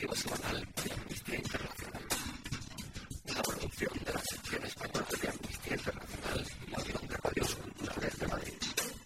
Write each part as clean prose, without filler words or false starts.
informativo semanal de Amnistía Internacional. Una producción de la sección española de Amnistía Internacional y la Unión de Radios Culturales de Madrid.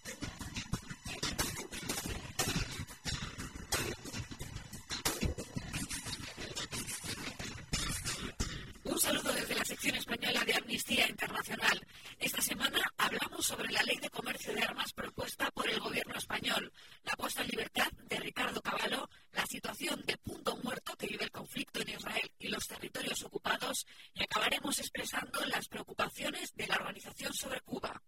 Un saludo desde la sección española de Amnistía Internacional. Esta semana hablamos sobre la ley de comercio de armas propuesta por el gobierno español, la puesta en libertad de Ricardo Cavallo, la situación de punto muerto que vive el conflicto en Israel y los territorios ocupados, y acabaremos expresando las preocupaciones de la organización sobre Cuba.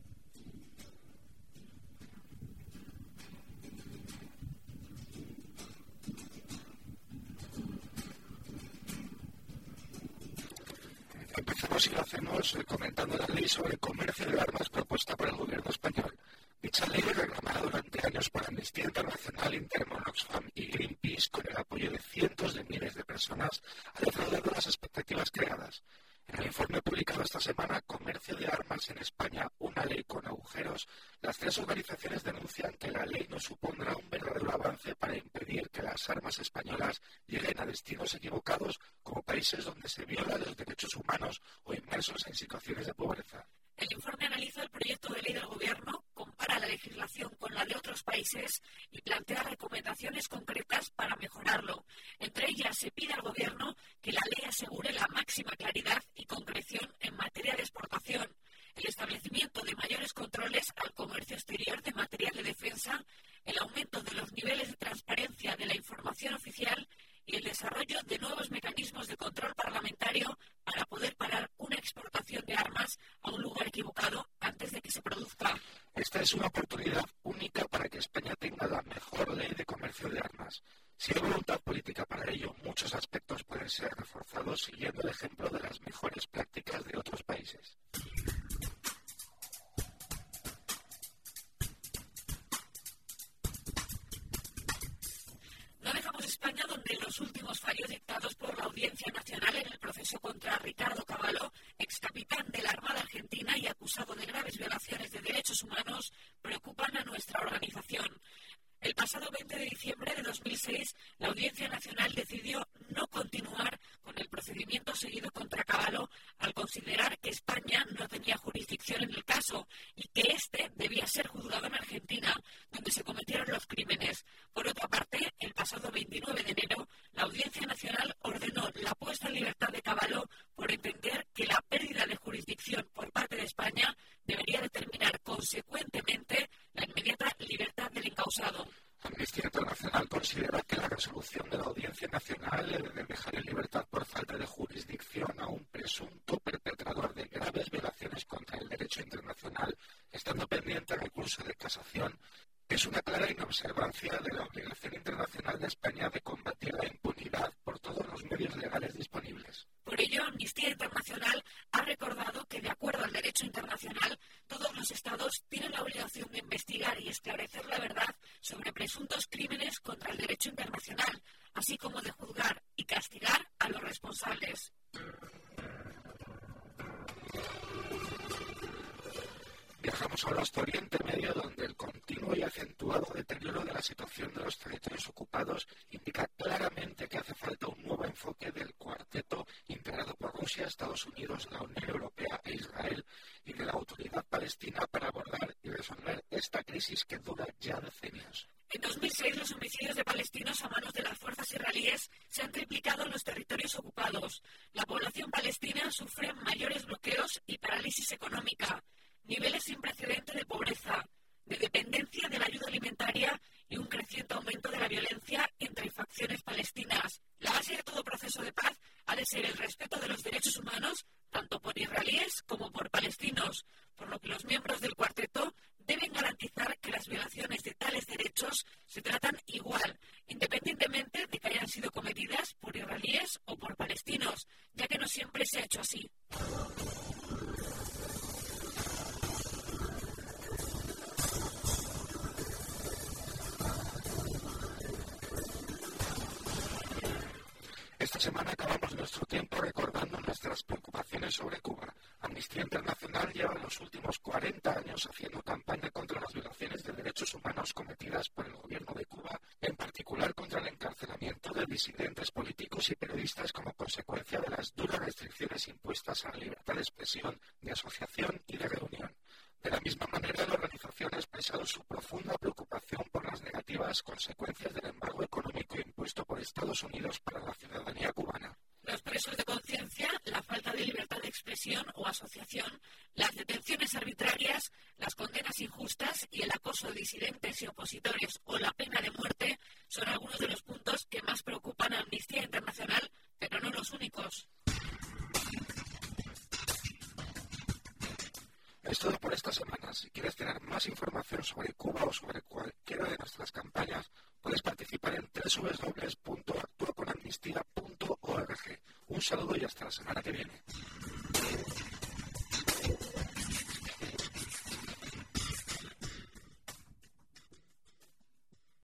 Empezamos y lo hacemos comentando la ley sobre comercio de armas propuesta por el gobierno español. Dicha ley, reclamada durante años por Amnistía Internacional, Intermon, Oxfam y Greenpeace, con el apoyo de cientos de miles de personas, ha defraudado las expectativas creadas. En el informe publicado esta semana, Comercio de Armas en España, una ley con agujeros, las tres organizaciones denuncian que la ley no supondrá un verdadero avance para impedir que las armas españolas lleguen a destinos equivocados, como países donde se violan los derechos humanos o inmersos en situaciones de pobreza. El informe analiza el proyecto de ley del Gobierno, compara la legislación con la de otros países y plantea recomendaciones concretas para mejorarlo. Entre ellas, se pide al Gobierno que la ley asegure la máxima claridad y concreción en materia de exportación, el establecimiento de mayores controles al comercio exterior de material de defensa, el aumento de los niveles de transparencia de la información oficial y el desarrollo de nuevos mecanismos de control parlamentario para poder parar una exportación de armas a un lugar equivocado antes de que se produzca. Esta es una oportunidad única para que España tenga la mejor ley de comercio de armas. Si hay voluntad política para ello, muchos aspectos pueden ser reforzados siguiendo el ejemplo de las mejores prácticas de otros países. No dejamos España, donde los últimos fallos dictados por la Audiencia Nacional en el proceso contra Ricardo Cavallo, excapitán de la Armada Argentina y acusado de graves violaciones de derechos humanos, preocupan a nuestra organización. El pasado 20 de diciembre de 2006, la Audiencia Nacional decidió no continuar con el procedimiento seguido contra Cavallo al considerar que España no tenía jurisdicción en el caso y que éste debía ser juzgado en Argentina, donde se cometieron los crímenes. Por otra parte, el pasado 29 de enero, la Audiencia Nacional ordenó la puesta en libertad de Cavallo por entender que la pérdida de jurisdicción por parte de España debería determinar consecuentemente la inmediata libertad del encausado. Amnistía Internacional considera que la resolución de la Audiencia Nacional de dejar en libertad por falta de jurisdicción a un presunto perpetrador de graves violaciones contra el derecho internacional, estando pendiente el recurso de casación, es una clara inobservancia de la obligación internacional de España de combatir la impunidad por todos los medios legales disponibles. Por ello, Amnistía Internacional ha recordado que, de acuerdo al derecho internacional, todos los Estados tienen la obligación de investigar y esclarecer la verdad sobre presuntos crímenes contra el derecho internacional, así como de juzgar y castigar a los responsables. Viajamos ahora hasta Oriente Medio, donde el continuo y acentuado deterioro de la situación de los territorios ocupados indica claramente que hace falta un nuevo enfoque del cuarteto integrado por Rusia, Estados Unidos, la Unión Europea e Israel y de la Autoridad Palestina para abordar y resolver esta crisis que dura ya decenios. En 2006, los homicidios de palestinos a manos de las fuerzas israelíes se han triplicado en los territorios ocupados. La población palestina sufre mayores bloqueos y parálisis económica, niveles sin precedente de pobreza, de dependencia de la ayuda alimentaria y un creciente aumento de la violencia entre facciones palestinas. La base de todo proceso de paz ha de ser el respeto de los derechos humanos, tanto por israelíes como por palestinos, por lo que los miembros del cuarteto deben garantizar que las violaciones de tales derechos se tratan igual, independientemente de que hayan sido cometidas por israelíes o por palestinos, ya que no siempre se ha hecho así. Esta semana acabamos nuestro tiempo recordando nuestras preocupaciones sobre Cuba. Amnistía Internacional lleva los últimos 40 años haciendo campaña contra las violaciones de derechos derechos humanos cometidas por el gobierno de Cuba, en particular contra el encarcelamiento de disidentes políticos y periodistas como consecuencia de las duras restricciones impuestas a la libertad de expresión, de asociación y de reunión. De la misma manera, la organización ha expresado su profunda preocupación por las negativas consecuencias del embargo económico impuesto por Estados Unidos para la ciudadanía cubana. Los presos de conciencia, la falta de libertad de expresión o asociación, las detenciones arbitrarias, las condenas injustas y el acoso de disidentes y opositores o la pena de muerte son algunos de los puntos que más preocupan a Amnistía Internacional, pero no los únicos. Es todo por esta semana. Si quieres tener más información sobre Cuba o sobre cualquiera de nuestras campañas, puedes participar en www.actuaconamnistía.org. Un saludo y hasta la semana que viene.